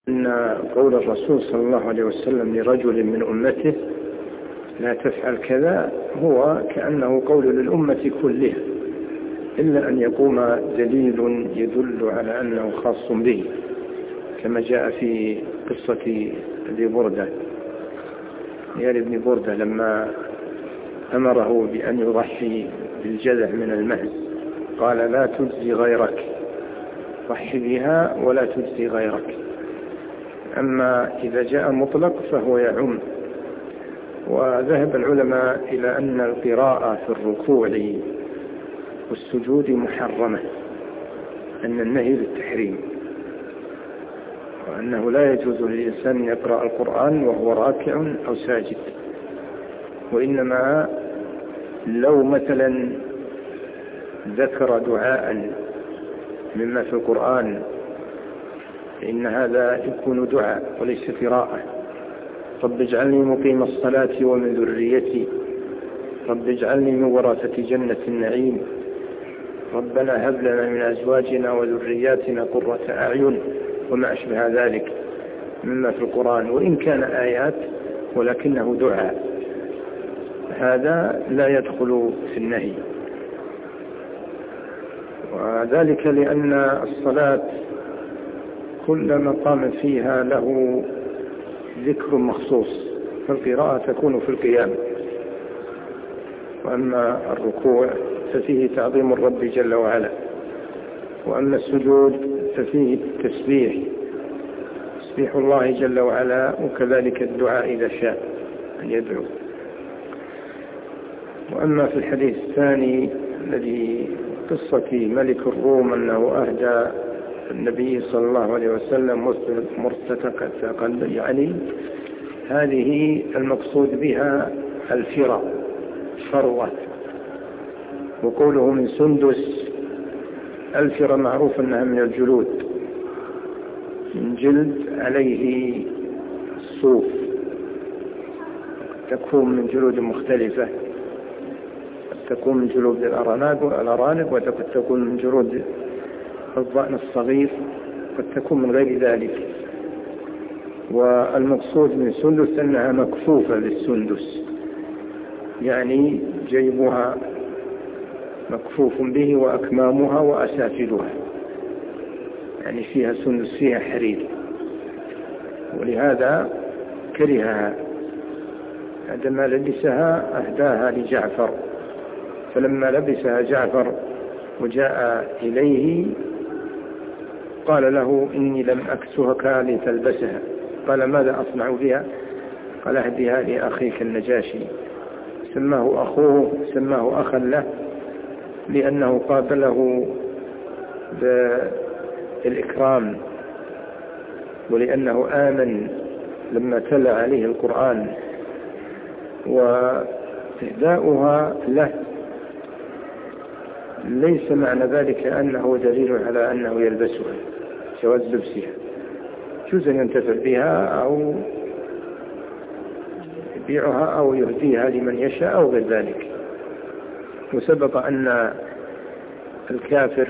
أن قول الرسول صلى الله عليه وسلم لرجل من أمته لا تفعل كذا هو كأنه قول للأمة كلها، إلا أن يقوم دليل يدل على أنه خاص به، كما جاء في قصة ابن بردة لما أمره بأن يضحي بالجذع من المعز قال لا تجزي غيرك، ضحي بها ولا تجزي غيرك. أما إذا جاء مطلق فهو يعم. وذهب العلماء إلى أن القراءة في الركوع والسجود محرمة، أن النهي للتحريم، وأنه لا يجوز للإنسان أن يقرأ القرآن وهو راكع أو ساجد. وإنما لو مثلا ذكر دعاء مما في القرآن فإن هذا يكون دعاء وليس قراءة. رب اجعلني مقيم الصلاة ومن ذريتي، رب اجعلني من ورثة جنة النعيم، ربنا هب لنا من أزواجنا وذرياتنا قرة أعين، وما أشبه ذلك مما في القرآن، وإن كان آيات ولكنه دعاء، هذا لا يدخل في النهي. وذلك لأن الصلاة كل مقام فيها له ذكر مخصوص، فالقراءة تكون في القيام، وأما الركوع ففيه تعظيم الرب جل وعلا، وأما السجود ففيه تسبيح الله جل وعلا، وكذلك الدعاء إذا شاء أن يدعو. وأما في الحديث الثاني الذي قصة ملك الروم أنه أهدى النبي صلى الله عليه وسلم مرتتقة يعني هذه المقصود بها الفرة، وقوله من سندس. الفرة معروف أنها من الجلود، من جلد عليه الصوف، تكون من جلود مختلفة، تكون من جلود الأرانب، وقد تكون من جلود الضأن الصغير، قد تكون من غير ذلك. والمقصود من سندس أنها مكفوفة للسندس، يعني جيبها مكفوف به وأكمامها وأسافلها، يعني فيها سندس، فيها حرير، ولهذا كرهها. عندما لبسها أهداها لجعفر، فلما لبسها جعفر وجاء إليه قال له إني لم أكسهك لتلبسها. قال ماذا أصنع بها؟ قال أهدها لأخيك النجاشي. سماه أخوه، سماه أخا له، لأنه قابله بالإكرام، ولأنه آمن لما تلا عليه القرآن. وإهداؤها له ليس معنى ذلك أنه دليل على أنه يلبسها، جواز لبسها، يجوز أن ينتفع بها أو يبيعها أو يهديها لمن يشاء أو غير ذلك. وسبق أن الكافر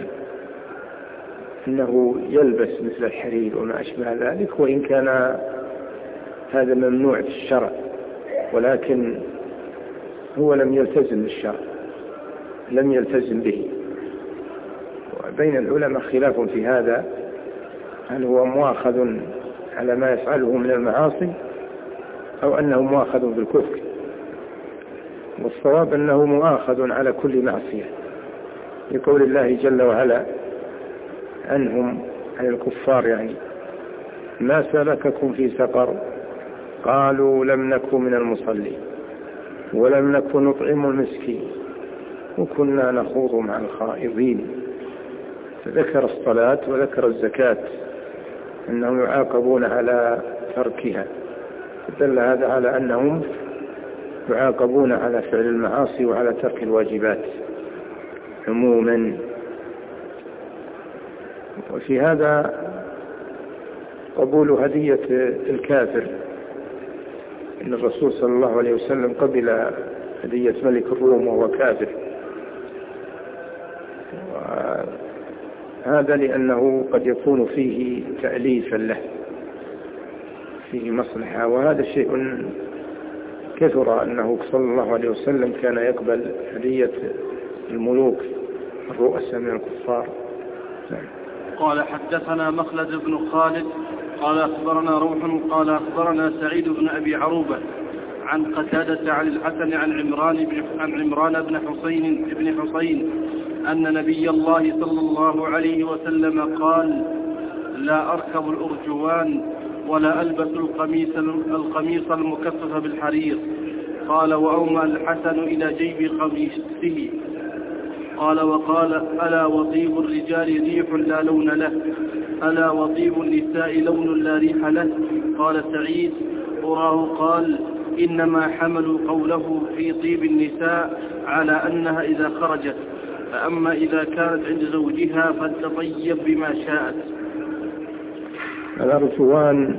أنه يلبس مثل الحرير وما أشبه ذلك، وإن كان هذا ممنوع في الشرع، ولكن هو لم يلتزم بالشرع، لم يلتزم به. وبين العلماء خلاف في هذا، هل هو مؤاخذ على ما يفعله من المعاصي أو أنه مؤاخذ بالكفر. والصواب أنه مؤاخذ على كل معصية، لقول الله جل وعلا عنهم، عن الكفار يعني: ما سلككم في سقر؟ قالوا لم نكن من المصلين ولم نكن نطعم المسكين وكنا نخوض مع الخائضين. فذكر الصلاة وذكر الزكاة أنهم يعاقبون على تركها، فدل هذا على أنهم يعاقبون على فعل المعاصي وعلى ترك الواجبات عموما. وفي هذا قبول هدية الكافر، إن الرسول صلى الله عليه وسلم قبل هدية ملك الروم وهو كافر، هذا لأنه قد يكون فيه تأليفا له، فيه مصلحة. وهذا شيء كثر أنه صلى الله عليه وسلم كان يقبل هدية الملوك الرؤساء من الكفار. قال حدثنا مخلد بن خالد قال أخبرنا روح قال أخبرنا سعيد بن أبي عروبة عن قتادة عن الحسن عن عمران بن حسين أن نبي الله صلى الله عليه وسلم قال لا أركب الأرجوان ولا ألبس القميص المكفف بالحرير. قال وأومأ الحسن إلى جيب قميصه قال وقال ألا وطيب الرجال ريح لا لون له ألا وطيب النساء لون لا ريح له. قال سعيد أراه قال إنما حملوا قوله في طيب النساء على أنها إذا خرجت، فأما إذا كانت عند زوجها فلتطيب بما شاءت. الأرجوان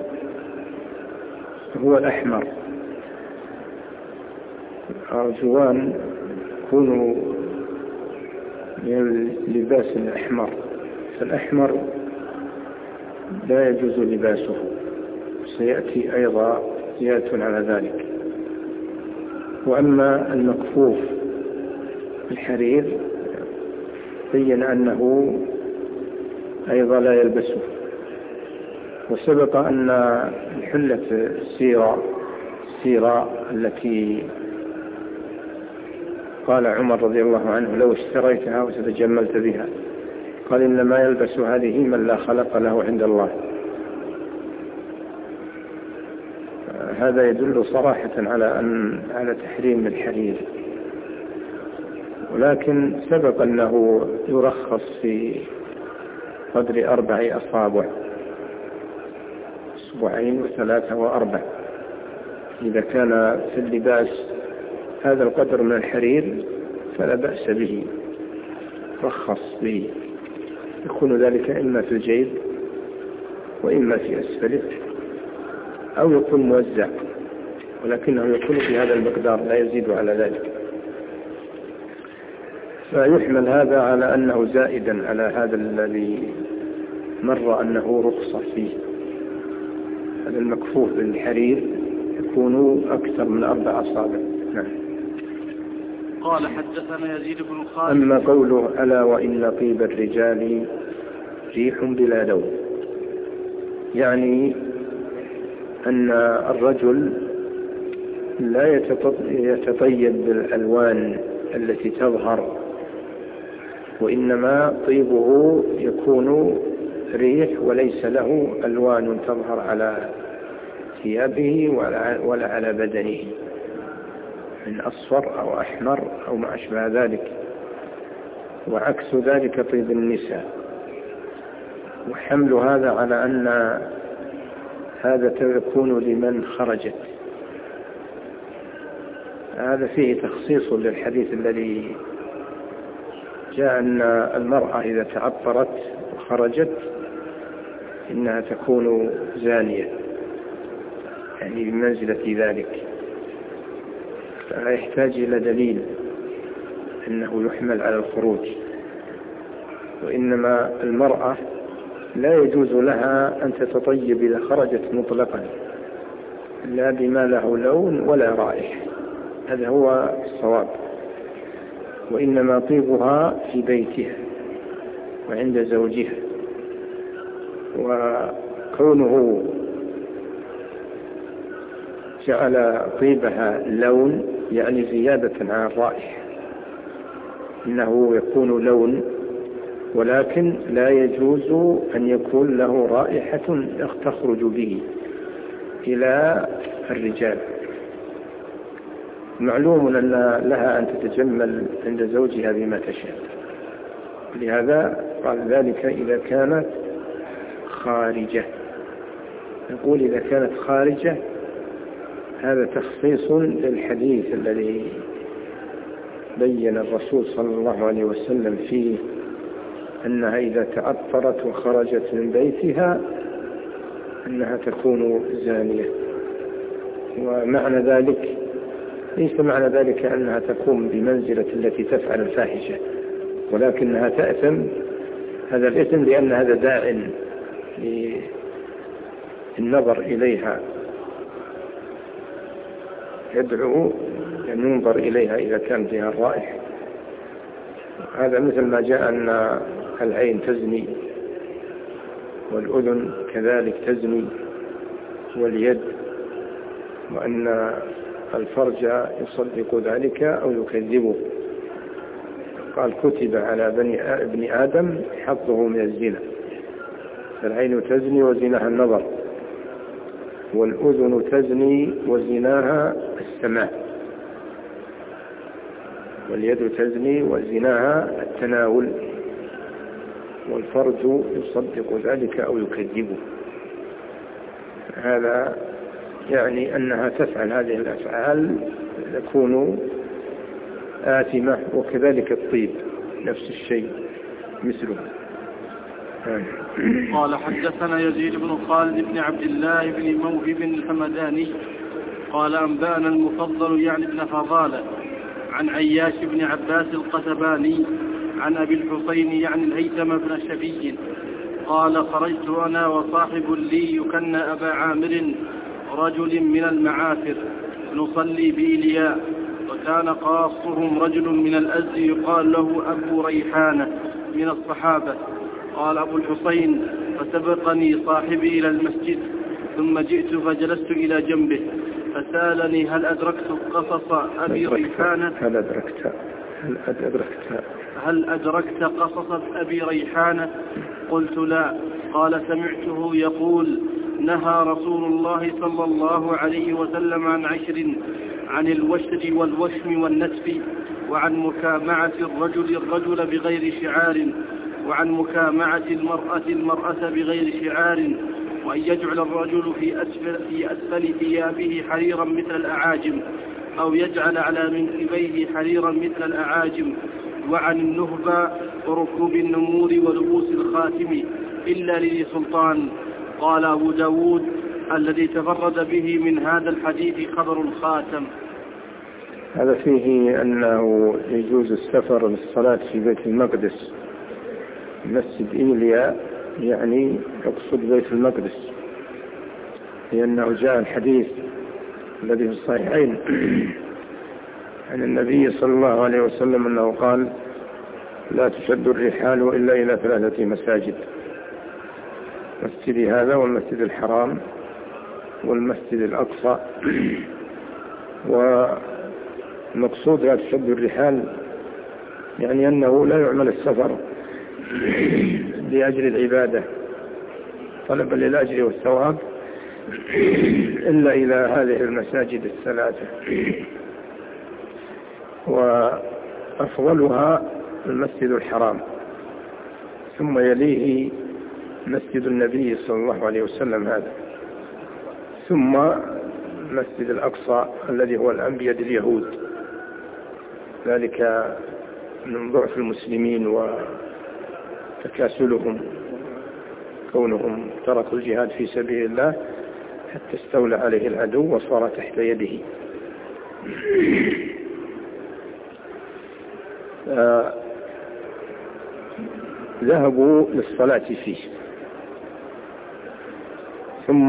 هو الأحمر. الأرجوان يكون من اللباس الأحمر، فالأحمر لا يجوز لباسه، سيأتي أيضا زيادة على ذلك. وأما المكفوف بالحرير بين أنه أيضا لا يلبسه. وسبق أن الحلة السيرة التي قال عمر رضي الله عنه لو اشتريتها وتتجملت بها، قال إنما يلبس هذه من لا خلق له عند الله. هذا يدل صراحة على تحريم الحرير. ولكن سبق أنه يرخص في قدر 4 أصابع، 2 و3 و4، إذا كان في اللباس هذا القدر من الحرير فلا بأس به، رخص به. يكون ذلك إما في الجيب وإما في أسفله، أو يكون موزع، ولكنه يكون في هذا المقدار لا يزيد على ذلك. فيحمل هذا على أنه زائدا على هذا الذي مر أنه رخص فيه. هذا المكفوف بالحرير يكون أكثر من 4 أصابع. نعم. قال حدثنا يزيد بن خالد. أما قوله ألا وإن طيب الرجال ريح بلا لون، يعني أن الرجل لا يتطيب بالألوان التي تظهر، وإنما طيبه يكون ريح وليس له ألوان تظهر على ثيابه ولا على بدنه من أصفر أو أحمر أو ما أشبه ذلك. وعكس ذلك طيب النساء. وحمل هذا على أن هذا يكون لمن خرجت، هذا فيه تخصيص للحديث الذي جاء أن المرأة إذا تعطرت وخرجت إنها تكون زانية، يعني بمنزلة ذلك. فيحتاج إلى دليل أنه يحمل على الخروج. وإنما المرأة لا يجوز لها أن تتطيب إذا خرجت مطلقا، لا بما له لون ولا رائحة، هذا هو الصواب. وإنما طيبها في بيتها وعند زوجها. وكونه جعل طيبها لون يعني زيادة عن الرائحة، إنه يكون لون، ولكن لا يجوز أن يكون له رائحة تخرج به إلى الرجال. معلوم أن لها أن تتجمل عند زوجها بما تشاء، لهذا قال ذلك إذا كانت خارجة. نقول إذا كانت خارجة هذا تخصيص للحديث الذي بين الرسول صلى الله عليه وسلم فيه أنها إذا تعطرت وخرجت من بيتها أنها تكون زانية. ومعنى ذلك ليس معنى ذلك أنها تقوم بمنزلة التي تفعل الفاحشة، ولكنها تأثم هذا الإثم لأن هذا داع للنظر إليها يدعو أن ينظر إليها إذا كان فيها الرائحة. هذا مثل ما جاء أن العين تزني والأذن كذلك تزني واليد، وأن الفرج يصدق ذلك أو يكذبه. قال كتب على ابن آدم حظه من الزنا، فالعين تزني وزناها النظر، والأذن تزني وزناها السماع، واليد تزني وزناها التناول، والفرج يصدق ذلك أو يكذبه. هذا يعني أنها تفعل هذه الأفعال تكون آثمة، وكذلك الطيب نفس الشيء مثله. قال حدثنا يزيد بن خالد بن عبد الله بن موهب الحمداني قال أنبأنا المفضل يعني ابن فضالة عن عياش بن عباس القتباني عن أبي الحسين يعني الهيثم بن شبي قال خرجت أنا وصاحب لي يكن أبا عامر رجل من المعافر نصلي بإلياء، وكان قاصهم رجل من الأزد يقال له أبو ريحانة من الصحابة. قال أبو الحسين فسبقني صاحبي إلى المسجد، ثم جئت فجلست إلى جنبه فسألني هل أدركت قصص أبي ريحانة هل أدركت قصص أبي ريحانة؟ قلت لا. قال سمعته يقول نهى رسول الله صلى الله عليه وسلم عن 10: عن الوشر والوشم والنتف، وعن مكامعة الرجل بغير شعار، وعن مكامعة المرأة بغير شعار، وأن يجعل الرجل في أسفل ثيابه حريرا مثل الأعاجم، أو يجعل على منكبيه حريرا مثل الأعاجم، وعن النهبة وركوب النمور ولبوس الخاتم إلا لذي سلطان. قال أبو داود الذي تفرد به من هذا الحديث خبر الخاتم. هذا فيه أنه يجوز السفر للصلاة في بيت المقدس، مسجد إيليا يعني يقصد بيت المقدس، لأنه جاء الحديث الذي في الصحيحين عن النبي صلى الله عليه وسلم أنه قال لا تشد الرحال إلا إلى 3 مساجد: مسجد هذا والمسجد الحرام والمسجد الأقصى. والمقصود لا تشد الرحال يعني أنه لا يعمل السفر لأجل العبادة طلبا للأجر والثواب إلا إلى هذه المساجد 3، وأفضلها المسجد الحرام، ثم يليه مسجد النبي صلى الله عليه وسلم هذا، ثم مسجد الأقصى الذي هو الآن بيد اليهود، ذلك من ضعف المسلمين وتكاسلهم، كونهم تركوا الجهاد في سبيل الله حتى استولى عليه العدو وصار تحت يده. ذهبوا للصلاة فيه، ثم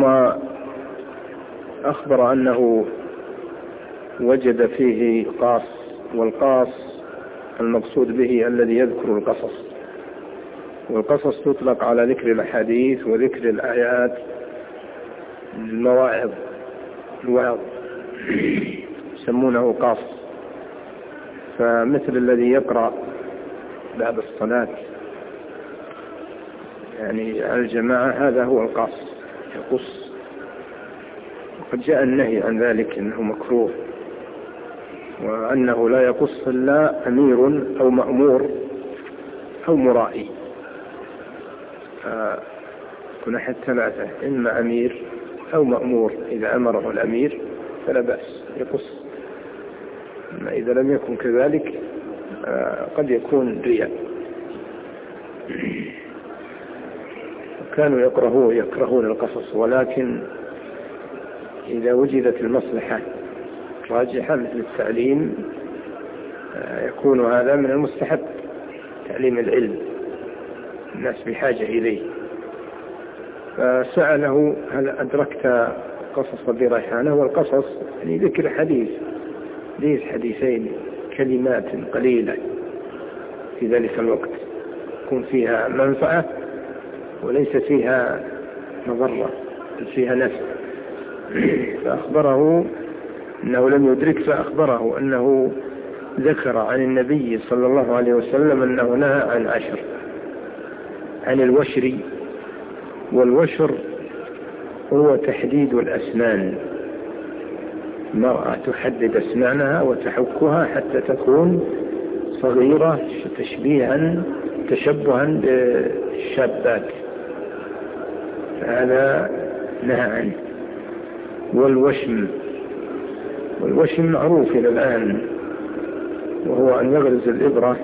أخبر أنه وجد فيه قاص، والقاص المقصود به الذي يذكر القصص، والقصص تطلق على ذكر الأحاديث وذكر الآيات، الوعظ يسمونه قاص. فمثل الذي يقرأ بعد الصلاة يعني على الجماعة هذا هو القاص، يقص. وقد جاء النهي عن ذلك أنه مكروه، وأنه لا يقص إلا أمير أو مأمور أو مرائي. كنا حتى 3: إما أمير أو مأمور، إذا أمره الأمير فلا بأس يقص، أما إذا لم يكن كذلك قد يكون رياء. كانوا يكرهون القصص، ولكن إذا وجدت المصلحة راجحة مثل التعليم يكون هذا من المستحب، تعليم العلم، الناس بحاجة إليه. فسأله هل أدركت قصص بريحانة، والقصص يعني ذكر حديثين، كلمات قليلة في ذلك الوقت يكون فيها منفعة وليس فيها مضرة بل فيها نفع. فأخبره أنه لم يدرك، فأخبره أنه ذكر عن النبي صلى الله عليه وسلم أنه نهى عن 10، عن الوشر. والوشر هو تحديد الأسنان، المرأة تحدد أسنانها وتحكها حتى تكون صغيرة تشبها بالشابات، فهذا نهى عنه. والوشم معروف إلى الآن، وهو أن يغرز الإبرة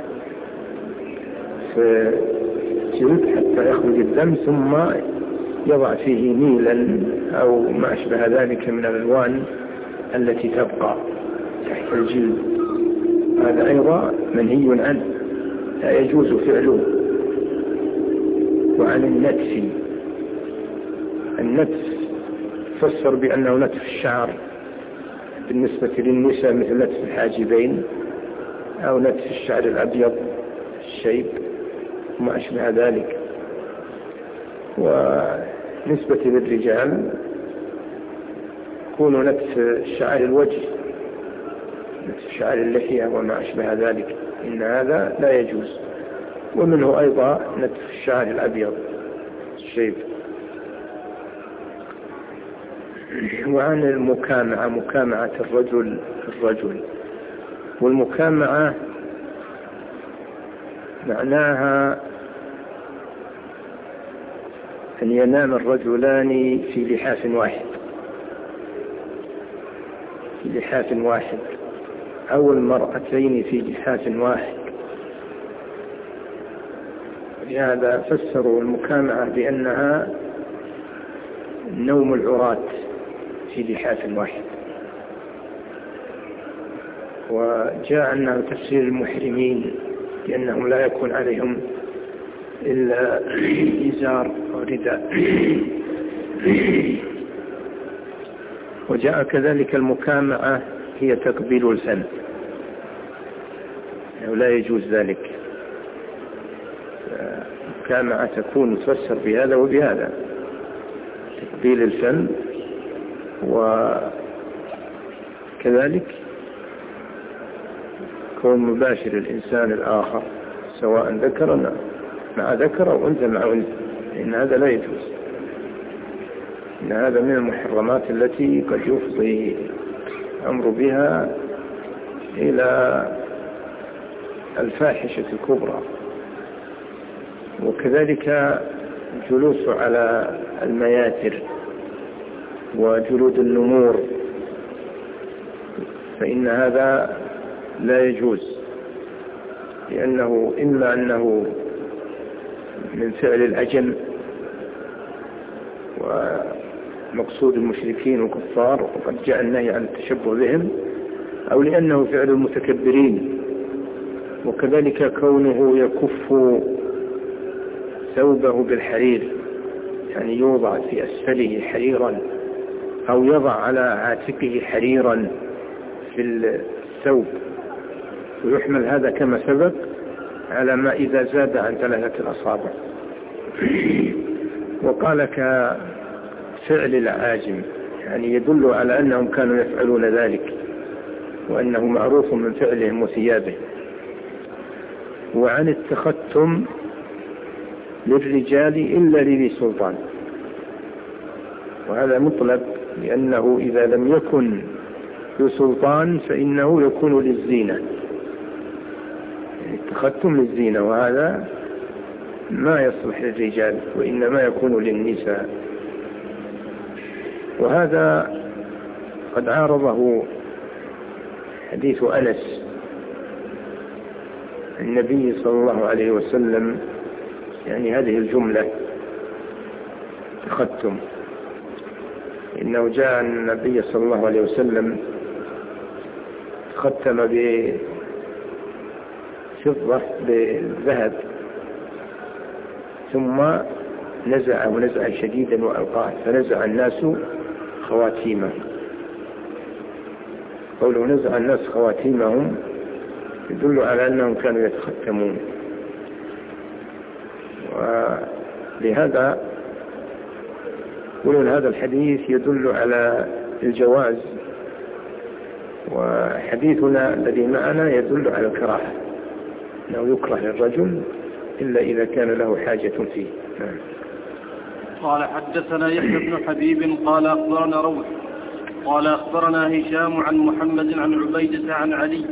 في الجلد حتى يخرج الدم، ثم يضع فيه نيلا أو ما أشبه ذلك من الألوان التي تبقى تحت الجلد. هذا أيضا منهي عنه، لا يجوز فعله. وعن النتف فسر بأنه نتف الشعر بالنسبة للنساء، مثل نتف الحاجبين أو نتف الشعر الأبيض الشيب وما أشبه ذلك. ونسبة للرجال يكون نتف شعر الوجه، نتف شعر اللحية وما أشبه ذلك، إن هذا لا يجوز. ومنه أيضا نتف الشعر الأبيض الشيب. وعن المكامعة، مكامعة الرجل. والمكامعة معناها أن ينام الرجلان في لحاف واحد أو المرأتين في لحاف واحد. لهذا فسروا المكامعة بأنها نوم العراة في لحاف واحد. وجاء أنه تفسير المحرمين لأنهم لا يكون عليهم إلا إزار أو رداء. وجاء كذلك المكامعة هي تقبيل الفم، أو لا يجوز ذلك. المكامعة تكون تفسر بهذا وبهذا، تقبيل الفم، وكذلك كون مباشر الإنسان الآخر سواء ذكر مع ذكر أو أنثى مع أنثى، إن هذا لا يجوز. إن هذا من المحرمات التي قد يفضي الأمر بها إلى الفاحشة الكبرى. وكذلك الجلوس على المياتر وجلود النمور، فإن هذا لا يجوز، لأنه إما أنه من فعل العجم ومقصود المشركين والكفار وقد جاء النهي عن التشبه بهم، أو لأنه فعل المتكبرين. وكذلك كونه يكف ثوبه بالحرير، يعني يوضع في أسفله حريرا أو يضع على عاتقه حريرا في الثوب، ويحمل هذا كما سبق على ما إذا زاد عن 3 أصابع. وقال كفعل العاجم، يعني يدل على أنهم كانوا يفعلون ذلك وأنه معروف من فعلهم وثيابهم. وعن التختم للرجال إلا لذي سلطان، وهذا مطلب، لأنه إذا لم يكن ذو سلطان فإنه يكون للزينة، التختم للزينة، وهذا ما يصلح للرجال وإنما يكون للنساء. وهذا قد عارضه حديث أنس النبي صلى الله عليه وسلم، يعني هذه الجملة تختم، إنه جاء النبي صلى الله عليه وسلم ختم بفضة بالذهب، ثم نزع نزعا شديدا وألقاه، فنزع الناس خواتيمهم. قوله نزع الناس خواتيمهم يدل على أنهم كانوا يتختمون، ولهذا يقولون هذا الحديث يدل على الجواز، وحديثنا الذي معنا يدل على الكراهة، أنه يكره للرجل إلا إذا كان له حاجة فيه. قال حدثنا يحيى بن حبيب قال أخبرنا روح قال أخبرنا هشام عن محمد عن عبيدة عن علي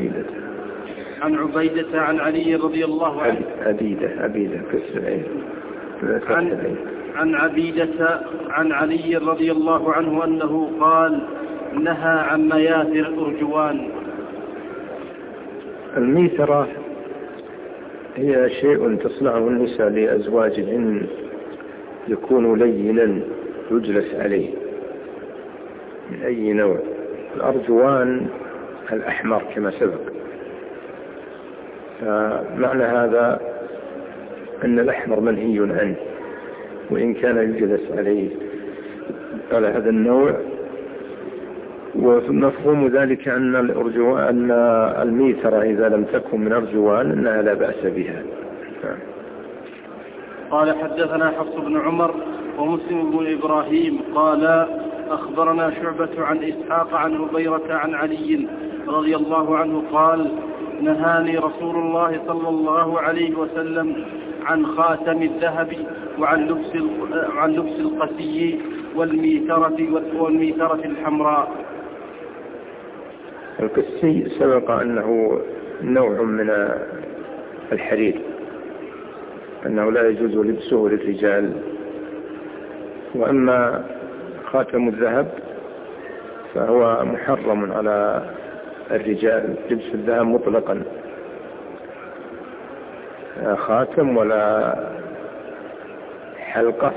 عن علي رضي الله عنه عن عبيدة عن علي رضي الله عنه أنه قال نهى عن مياثر الأرجوان. الميثرة هي شيء تصنعه النساء لأزواجهن يكون لينا يجلس عليه من أي نوع. الأرجوان الأحمر كما سبق، فمعنى هذا أن الأحمر منهي عنه وإن كان يجلس عليه على هذا النوع. ومفهوم ذلك أن الميثرة إذا لم تكن من أرجوان أنها لا بأس بها. قال حدثنا حفص بن عمر ومسلم بن إبراهيم قال أخبرنا شعبة عن إسحاق عن هبيرة عن علي رضي الله عنه قال نهاني رسول الله صلى الله عليه وسلم عن خاتم الذهب وعن لبس القسي والميثرة الحمراء. القسي سبق أنه نوع من الحرير، أنه لا يجوز لبسه للرجال. وأما خاتم الذهب فهو محرم على الرجال، لبس الذهب مطلقا، لا خاتم ولا حلقة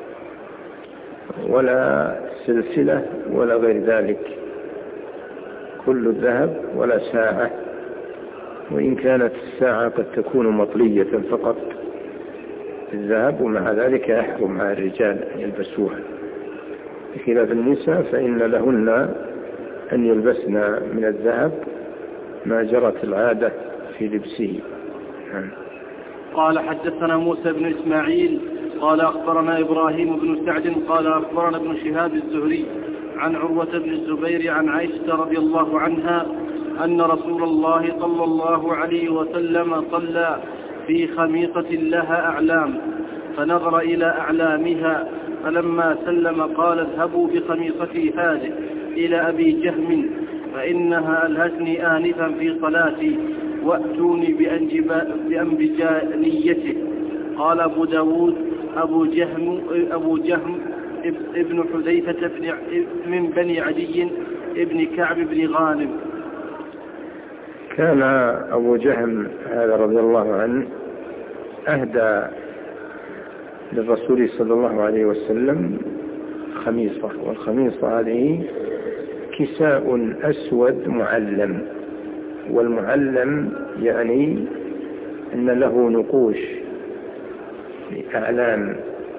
ولا سلسلة ولا غير ذلك، كل الذهب، ولا ساعة، وإن كانت الساعة قد تكون مطلية فقط الذهب، ومع ذلك يحرم على الرجال أن يلبسوها، بخلاف النساء فإن لهن أن يلبسن من الذهب ما جرت العادة في لبسه. قال حدثنا موسى بن إسماعيل قال أخبرنا إبراهيم بن سعد قال أخبرنا ابن شهاب الزهري عن عروة بن الزبير عن عائشة رضي الله عنها أن رسول الله صلى الله عليه وسلم صلى في خميصة لها أعلام فنظر إلى أعلامها فلما سلم قال اذهبوا بخميصتي هذه إلى أبي جهم فإنها ألهتني آنفا في صلاتي وأتوني بأنبجانيته. قال أبو داود أبو جهم ابن حذيفة من بني عدي ابن كعب بن غانم. كان أبو جهم هذا رضي الله عنه أهدى للرسول صلى الله عليه وسلم خميصة، والخميصة هذه كساء أسود معلم، والمعلم يعني أن له نقوش أعلام،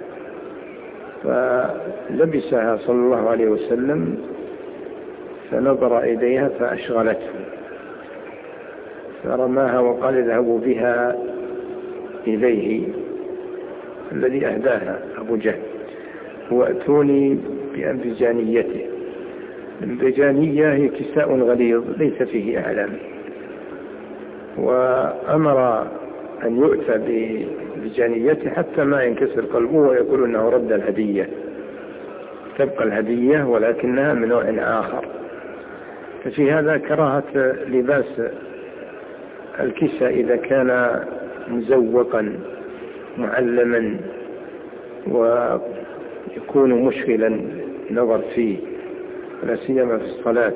فلبسها صلى الله عليه وسلم فنظر إليها فأشغلته فرماها وقال اذهبوا بها إليه الذي أهداها أبو جهل وأتوني بأنبجانيته. الأنبجانية هي كساء غليظ ليس فيه أعلام، وأمر أن يؤتى بأنبجانيته حتى ما ينكسر قلبه ويقول أنه رد الهدية، تبقى الهدية ولكنها من نوع آخر. ففي هذا كراهة لباس الكساء إذا كان مزوقا معلما ويكون مشغلا نظر فيه لا سيما في الصلاة.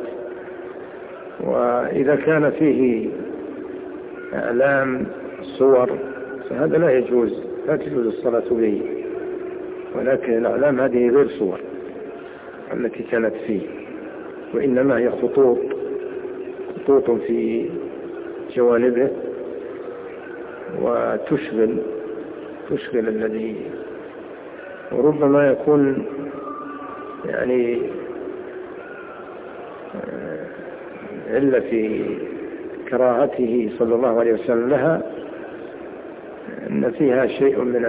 وإذا كان فيه أعلام صور فهذا لا تجوز الصلاة به، ولكن الأعلام هذه غير صور التي كانت فيه، وإنما هي خطوط في جوانبه وتشغل الذي، وربما يكون يعني إلا في كراهته صلى الله عليه وسلم لها أن فيها شيء من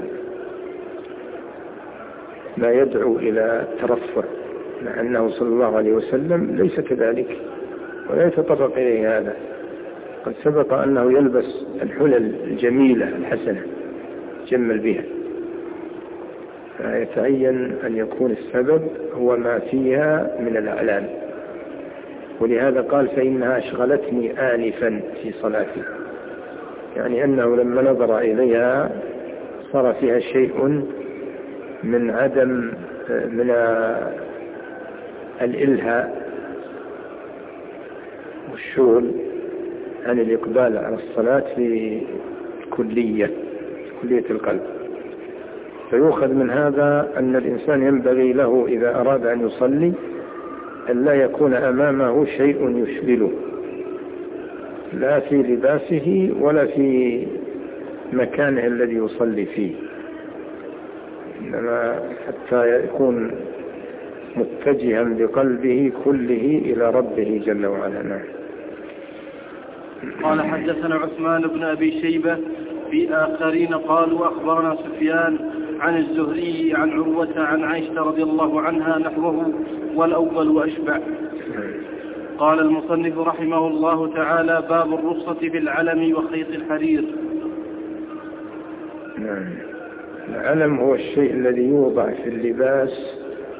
ما يدعو إلى الترفع، مع أنه صلى الله عليه وسلم ليس كذلك ولا يتطرق إليه هذا. قد سبق أنه يلبس الحلل الجميلة الحسنة جمل بها، فيتعين أن يكون السبب هو ما فيها من الأعلام. ولهذا قال فإنها أشغلتني آنفا في صلاتي، يعني أنه لما نظر إليها صار فيها شيء من عدم من الإلهاء والشغل عن الإقبال على الصلاة في كلية القلب. فيؤخذ من هذا أن الإنسان ينبغي له إذا أراد أن يصلي أن لا يكون أمامه شيء يشغله، لا في لباسه ولا في مكانه الذي يصلي فيه، إنما حتى يكون متجها بقلبه كله إلى ربه جل وعلا. قال حدثنا عثمان بن أبي شيبة في آخرين قالوا أخبرنا سفيان عن الزهري عن عروة عن عائشة رضي الله عنها نحوه والأول أشبع. قال المصنف رحمه الله تعالى باب الرخصة في العلم وخيط الحرير. العلم هو الشيء الذي يوضع في اللباس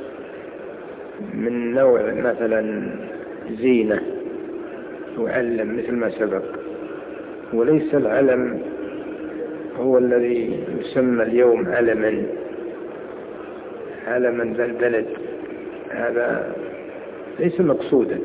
من نوع مثلا زينة وعلم مثل ما سبق، وليس العلم هو الذي يسمى اليوم علما بالبلد، هذا ليس مقصودا،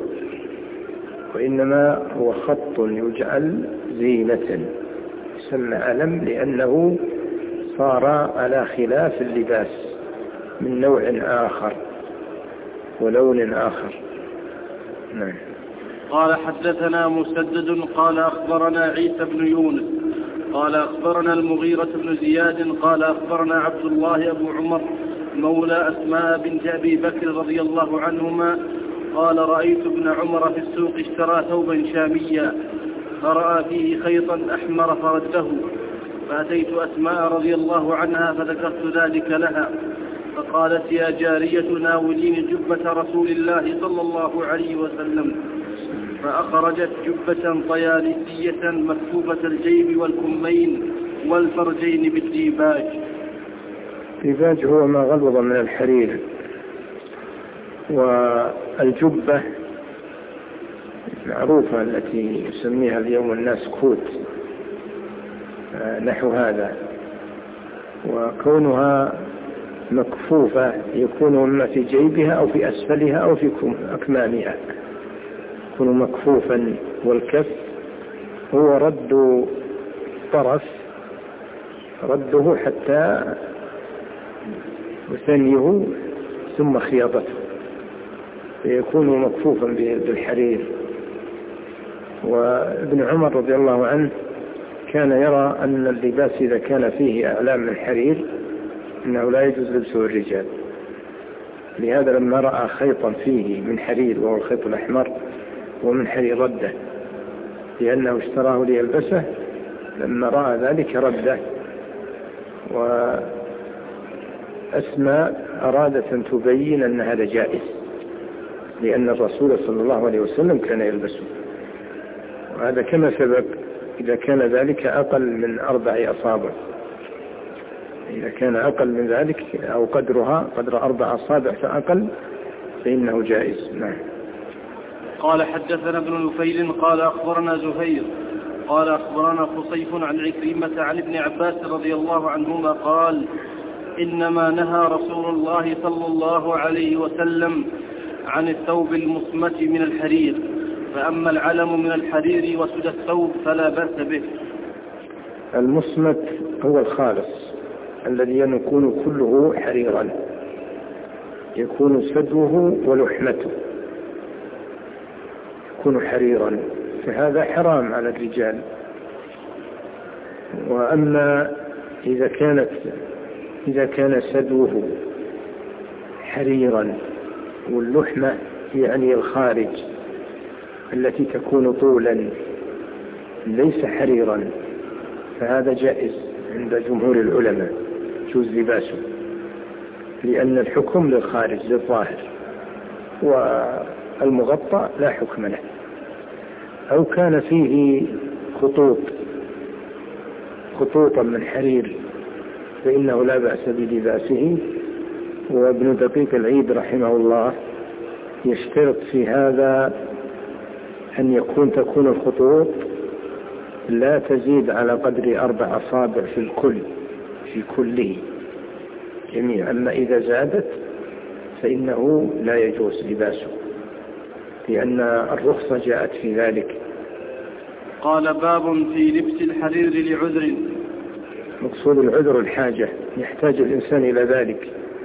وإنما هو خط يجعل زينة يسمى علم، لأنه صار على خلاف اللباس من نوع آخر ولون آخر. نعم. قال حدثنا مسدد قال أخبرنا عيسى بن يونس قال أخبرنا المغيرة بن زياد قال أخبرنا عبد الله أبو عمر مولى أسماء بنت أبي بكر رضي الله عنهما قال رأيت ابن عمر في السوق اشترى ثوبا شاميا فرأى فيه خيطا أحمر فرده، فأتيت أسماء رضي الله عنها فذكرت ذلك لها، فقالت يا جارية ناوليني جبة رسول الله صلى الله عليه وسلم، فأخرجت جبة طيالسية مكتوبة الجيب والكمين والفرجين بالديباج. الديباج هو ما غلظ من الحرير، والجبة معروفة التي يسميها اليوم الناس كوت نحو هذا، وكونها مكفوفة يكون إما في جيبها أو في أسفلها أو في أكمامها، يكون مكفوفا، والكف هو رد طرف رده حتى وثنيه ثم خياطته، فيكون مكفوفا بالحرير. وابن عمر رضي الله عنه كان يرى أن اللباس إذا كان فيه أعلام من حرير أنه لا يجوز لبسه الرجال، لهذا لما رأى خيطا فيه من حرير وهو الخيط الأحمر ومن حرير رده، لأنه اشتراه ليلبسه، لما رأى ذلك رده. وأسماء أرادت أن تبين أن هذا جائز، لأن الرسول صلى الله عليه وسلم كان يلبسه، وهذا كما سبق إذا كان ذلك أقل من 4 أصابع، إذا كان أقل من ذلك أو قدر 4 أصابع فأقل فإنه جائز. نعم. قال حدثنا ابن نفيل قال أخبرنا زهير قال أخبرنا خصيف عن عكرمة عن ابن عباس رضي الله عنهما قال إنما نهى رسول الله صلى الله عليه وسلم عن الثوب المصمت من الحرير، فأما العلم من الحرير وسد الثوب فلا بأس به. المصمت هو الخالص الذي يكون كله حريرا، يكون سدوه ولحمته يكون حريرا، فهذا حرام على الرجال. وأما إذا كان سدوه حريرا واللحمة يعني الخارج التي تكون طولا ليس حريرا، فهذا جائز عند جمهور العلماء، يجوز لباسه، لأن الحكم للخارج للظاهر، والمغطى لا حكم له. أو كان فيه خطوطا من حرير فإنه لا بأس بلباسه. وابن دقيق العيد رحمه الله يشترط في هذا أن تكون الخطوط لا تزيد على قدر 4 أصابع في كله جميعا، أما إذا زادت فإنه لا يجوز لباسه، لأن الرخصة جاءت في ذلك. قال باب في لبس الحرير لعذر. مقصود العذر الحاجة، يحتاج الإنسان إلى ذلك.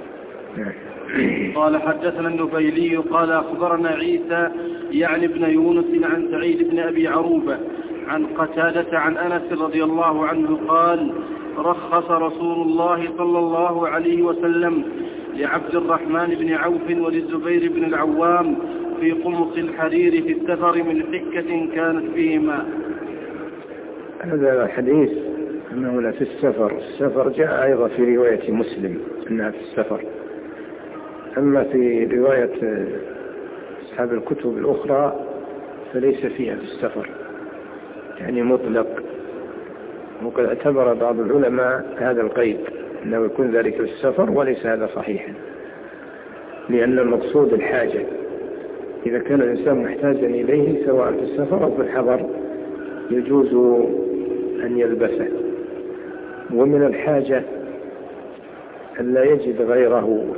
قال حدثنا النفيلي قال أخبرنا عيسى يعني ابن يونس عن سعيد بن أبي عروبة عن قتادة عن أنس رضي الله عنه قال رخص رسول الله صلى الله عليه وسلم لعبد الرحمن بن عوف وللزبير بن العوام في قمص الحرير في السفر من حكة كانت فيهما. هذا الحديث أنه في السفر جاء أيضا في رواية مسلم أنها في السفر، أما في رواية أصحاب الكتب الأخرى فليس فيها في السفر، يعني مطلق. وقد اعتبر بعض العلماء هذا القيد أنه يكون ذلك في السفر، وليس هذا صحيحا، لأن المقصود الحاجة. إذا كان الإنسان محتاجا إليه سواء في السفر أو في الحضر يجوز أن يلبسه. ومن الحاجة أن لا يجد غيره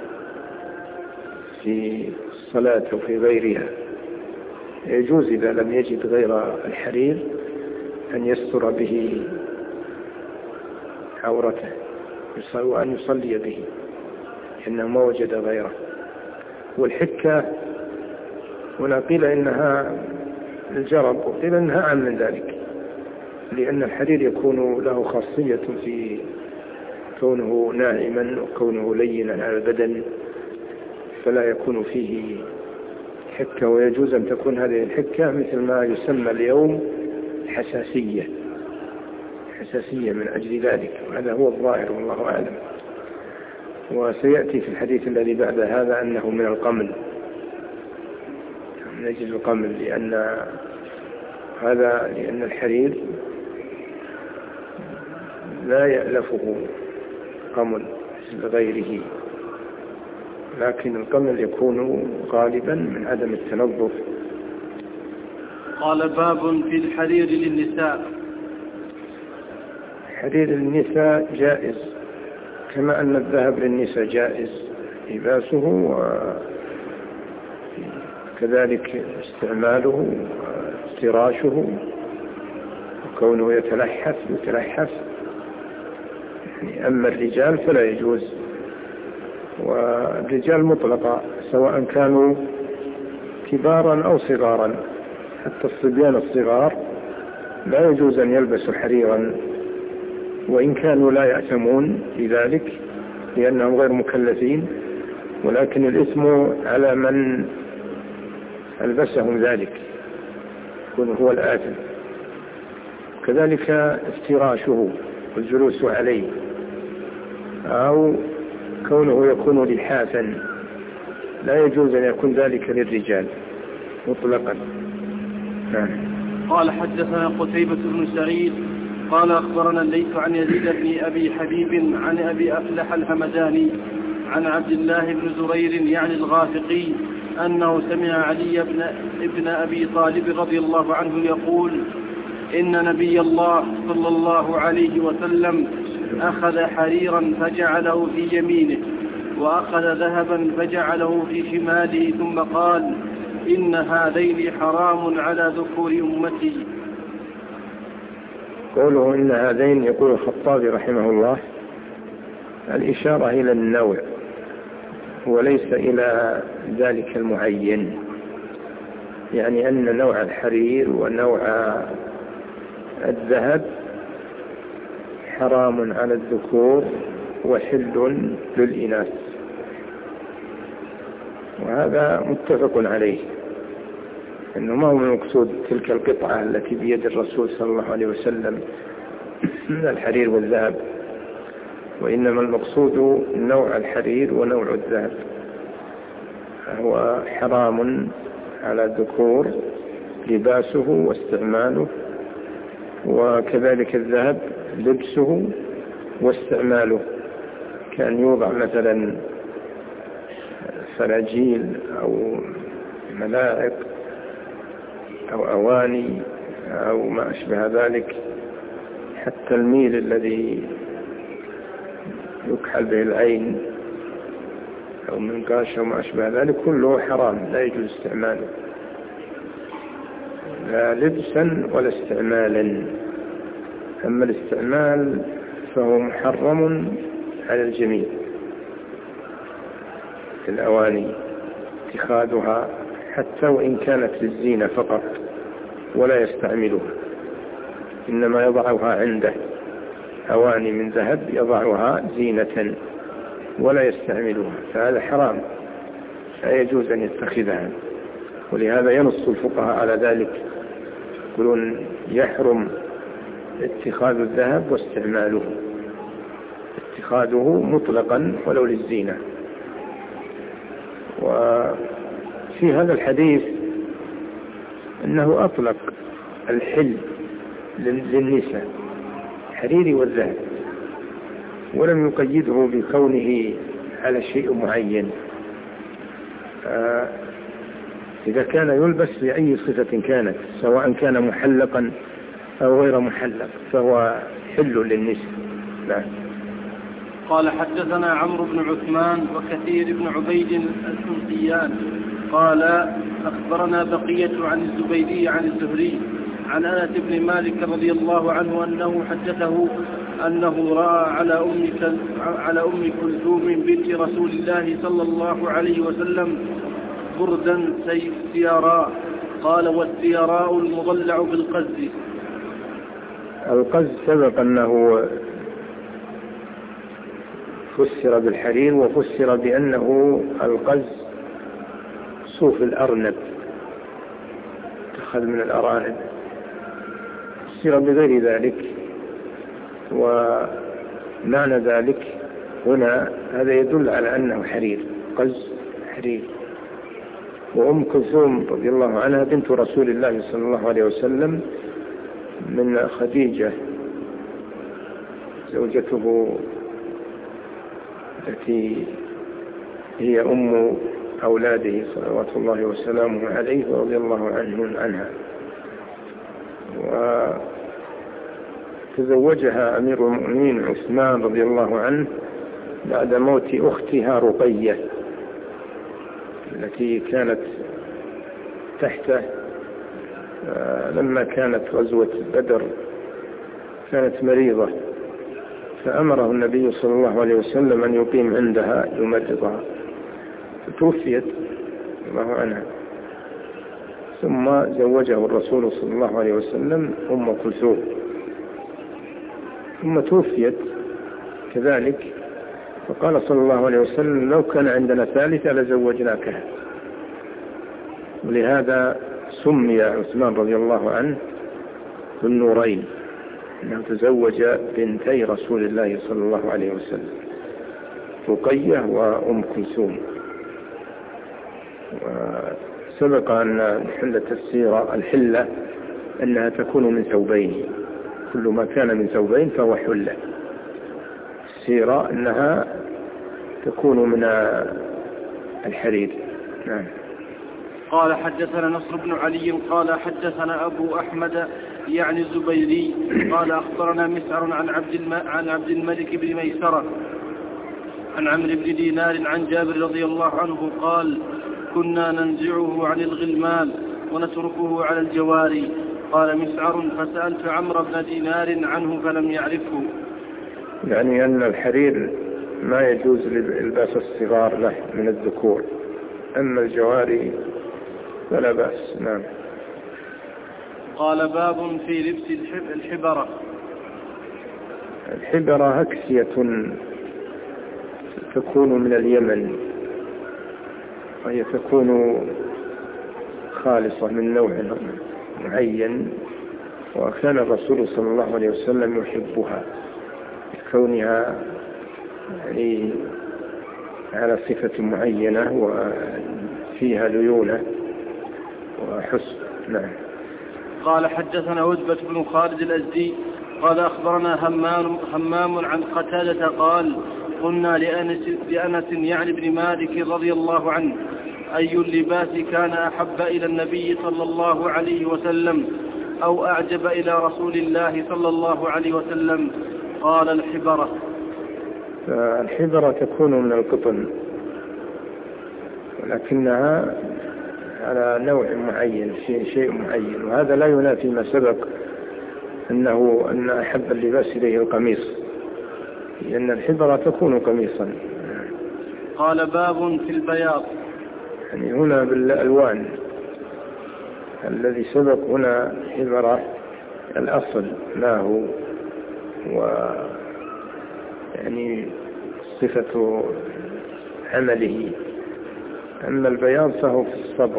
في الصلاة أو في غيرها، يجوز إذا لم يجد غير الحرير أن يستر به عورته وأن يصلي به لأنه ما وجد غيره. والحكة هنا قيل إنها الجرب، وقيل إنها عام من ذلك، لأن الحرير يكون له خاصية في كونه ناعما وكونه لينا على البدن، فلا يكون فيه حكة. ويجوز أن تكون هذه الحكة مثل ما يسمى اليوم حساسية من أجل ذلك، وهذا هو الظاهر والله أعلم. وسيأتي في الحديث الذي بعد هذا أنه من القمل، من أجل القمل، لأن الحرير لا يألفه قمل لغيره، لكن القمل يكون غالبا من عدم التنظف. قال باب في الحرير للنساء. حرير النساء جائز، كما أن الذهب للنساء جائز لباسه، وكذلك استعماله وافتراشه، وكونه يتلحف. أما الرجال فلا يجوز. والرجال مطلقة سواء كانوا كبارا أو صغارا، حتى الصبيان الصغار لا يجوز أن يلبسوا حريرا، وإن كانوا لا يأثمون بذلك لأنهم غير مكلفين، ولكن الإثم على من ألبسهم ذلك يكون هو الآثم. كذلك افتراشه والجلوس عليه، أو كونه يكون لحافا، لا يجوز أن يكون ذلك للرجال مطلقا. قال حدثنا قتيبة بن سعيد قال أخبرنا الليث عن يزيد بن أبي حبيب عن أبي أفلح الهمداني عن عبد الله بن زرير يعني الغافقي أنه سمع علي بن أبي طالب رضي الله عنه يقول إن نبي الله صلى الله عليه وسلم أخذ حريرا فجعله في يمينه، وأخذ ذهبا فجعله في شماله، ثم قال إن هذين حرام على ذكور أمتي. قوله إن هذين، يقول الخطابي رحمه الله الإشارة إلى النوع وليس إلى ذلك المعين، يعني أن نوع الحرير ونوع الذهب حرام على الذكور وحل للإناث. وهذا متفق عليه، إنه ما هو المقصود تلك القطعة التي بيد الرسول صلى الله عليه وسلم من الحرير والذهب، وإنما المقصود نوع الحرير ونوع الذهب. هو حرام على الذكور لباسه واستعماله، وكذلك الذهب لبسه واستعماله، كان يوضع مثلا فراجيل أو ملاعق أو أواني أو ما أشبه ذلك، حتى الميل الذي يكحل به العين أو منقاش أو ما أشبه ذلك كله حرام لا يجوز استعماله، لا لبسا ولا استعمالا. أما الاستعمال فهو محرم على الجميع. الأواني اتخاذها حتى وإن كانت للزينة فقط ولا يستعملها، إنما يضعها عنده، أواني من ذهب يضعها زينة ولا يستعملها، فهذا حرام لا يجوز أن يتخذها. ولهذا ينص الفقهاء على ذلك، يقولون يحرم اتخاذ الذهب واستعماله، اتخاذه مطلقا ولو للزينة. وفي هذا الحديث أنه أطلق الحل للنساء حريري والذهب، ولم يقيده بكونه على شيء معين. إذا كان يلبس بأي صفة كانت، سواء كان محلقا أو غير محلق، فهو حل للنساء. لا. قال حدثنا عمرو بن عثمان وكثير بن عبيد الحمصيان قال أخبرنا بقية عن الزبيدي عن الزهري عن أنس بن مالك رضي الله عنه أنه حدثه أنه رأى على أم كلثوم بنت رسول الله صلى الله عليه وسلم بردا سيارا. قال والسياراء المضلع بالقز. القز سبق أنه فسر بالحرير، وفسر بأنه القز صوف الأرنب تأخذ من الأرانب، فسر بغير ذلك. ومعنى ذلك هنا هذا يدل على أنه حرير، قز حرير. وأم كلثوم رضي الله عنها بنت رسول الله صلى الله عليه وسلم من خديجة زوجته التي هي أم أولاده صلوات الله وسلامه عليه ورضي الله عنها. وتزوجها أمير المؤمنين عثمان رضي الله عنه بعد موت أختها رقية التي كانت تحته لما كانت غزوة بدر، كانت مريضة، فأمره النبي صلى الله عليه وسلم أن يقيم عندها يمرضها، فتوفيت الله عنها. ثم زوجه الرسول صلى الله عليه وسلم أم كلثوم، ثم توفيت كذلك، فقال صلى الله عليه وسلم لو كان عندنا ثالثة لزوجناكها. ولهذا سمي عثمان رضي الله عنه بالنورين، أنه تزوج بنتي رسول الله صلى الله عليه وسلم، رقية وأم كلثوم. وسبق أن حلة السيرة الحلة أنها تكون من ثوبين، كل ما كان من ثوبين فهو حلة. السيرة أنها تكون من الحرير. نعم. قال حدثنا نصر بن علي قال حدثنا أبو أحمد يعني الزبيري قال أخبرنا مسعر عن عبد الملك بن ميسرة عن عمرو بن دينار عن جابر رضي الله عنه قال كنا ننزعه عن الغلمان ونتركه على الجواري. قال مسعر فسألت عمرو بن دينار عنه فلم يعرفه. يعني أن الحرير ما يجوز للباس الصغار له من الذكور، أما الجواري فلا بأس. نعم. قال باب في لبس الحبرة. الحبرة أكسية تكون من اليمن، وهي تكون خالصة من نوع معين، وكان الرسول صلى الله عليه وسلم يحبها كونها يعني على صفة معينة وفيها ليونة وحسن. نعم. قال حدثنا عتبة بن خالد الأزدي قال أخبرنا همام عن قتادة قال قلنا لأنس يعني بن مالك رضي الله عنه أي اللباس كان أحب إلى النبي صلى الله عليه وسلم أو أعجب إلى رسول الله صلى الله عليه وسلم؟ قال الحبرة. الحبرة تكون من القطن، ولكنها على نوع معين، شيء معين، وهذا لا ينافي ما سبق أن أحب اللباس إليه القميص، لأن الحبرة تكون قميصا. قال باب في البياض، يعني هنا بالألوان، الذي سبق هنا حبرة الأصل له يعني صفة عمله، أما البياض فهو في الصبغ.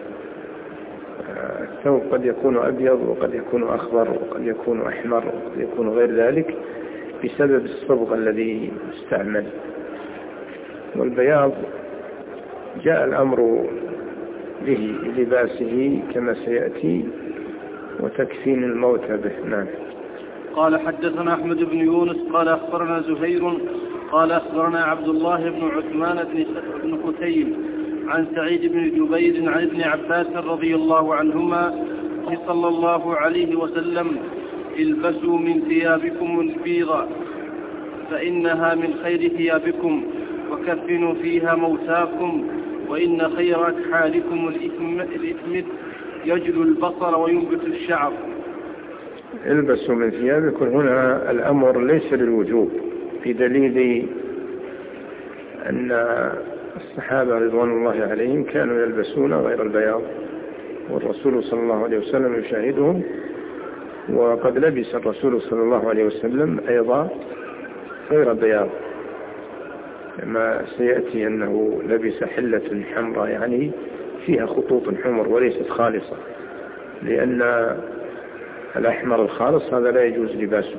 الثوب قد يكون أبيض وقد يكون أخضر وقد يكون أحمر وقد يكون غير ذلك بسبب الصبغ الذي يستعمل. والبياض جاء الأمر به لباسه كما سيأتي وتكفين الموتى به. نعم. قال حدثنا أحمد بن يونس قال أخبرنا زهير قال أخبرنا عبد الله بن عثمان بن قتيل عن سعيد بن جبير عن ابن عباس رضي الله عنهما صلى الله عليه وسلم البسوا من ثيابكم البيض فإنها من خير ثيابكم وكفنوا فيها موتاكم وإن خير أكحالكم الإثمد يجل البصر وينبت الشعر. البسوا من ثيابكم هنا الأمر ليس للوجوب، في دليل أن الصحابة رضوان الله عليهم كانوا يلبسون غير البياض، والرسول صلى الله عليه وسلم يشاهدهم، وقد لبس الرسول صلى الله عليه وسلم أيضا غير بياض، كما سيأتي أنه لبس حلة حمراء يعني فيها خطوط حمر وليست خالصة، لأن الأحمر الخالص هذا لا يجوز لباسه.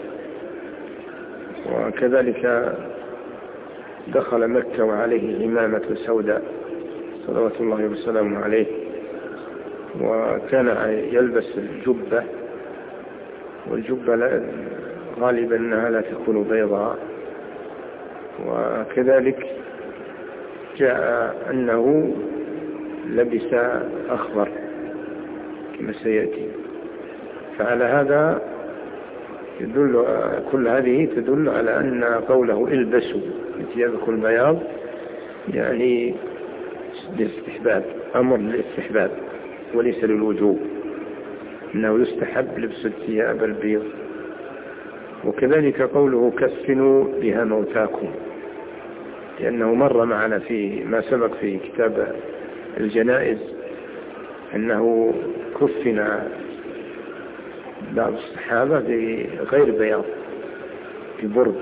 وكذلك دخل مكة وعليه عمامة سوداء صلوات الله وسلامه عليه، وكان يلبس الجبة، والجبة غالبا أنها لا تكون بيضاء. وكذلك جاء أنه لبس أخضر كما سيأتي. فعلى هذا يدل، كل هذه تدل على أن قوله البسوا ثيابكم البياض يعني للاستحباب، أمر للاستحباب وليس للوجوب، إنه يستحب لبس الثياب البيض. وكذلك قوله كفنوا بها موتاكم، لأنه مر معنا في ما سبق في كتاب الجنائز أنه كفن بعض الصحابة بغير بياض ببرد،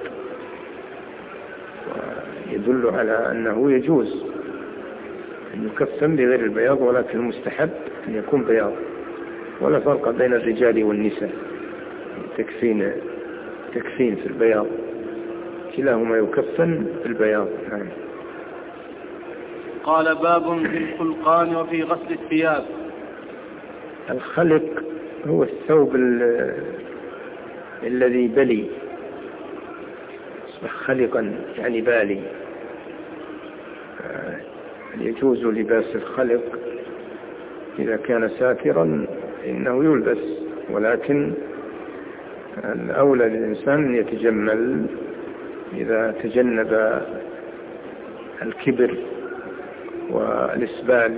ويدل على أنه يجوز أن يكفن بغير البياض، ولكن المستحب أن يكون بياض، ولا فرق بين الرجال والنساء تكفين في البياض، كلاهما يكفن في البياض. نعم. قال باب في الخلقان وفي غسل الثياب. الخلق هو الثوب الذي بلي، خلقا يعني بالي. يجوز لباس الخلق إذا كان ساترا إنه يلبس، ولكن الأولى للإنسان أن يتجمل إذا تجنب الكبر والإسبال،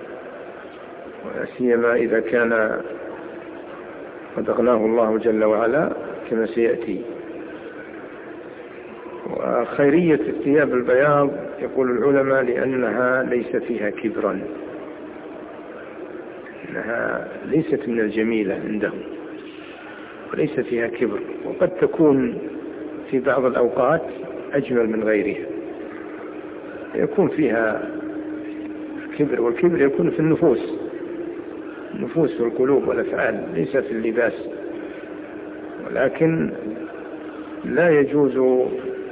وسيما إذا كان قد أغناه الله جل وعلا كما سيأتي. وخيرية الثياب البياض يقول العلماء لأنها ليس فيها كبرا، إنها ليست من الجميلة عندهم وليس فيها كبر، وقد تكون في بعض الأوقات أجمل من غيرها، يكون فيها الكبر، والكبر يكون في النفوس والقلوب والأفعال، ليس في اللباس. ولكن لا يجوز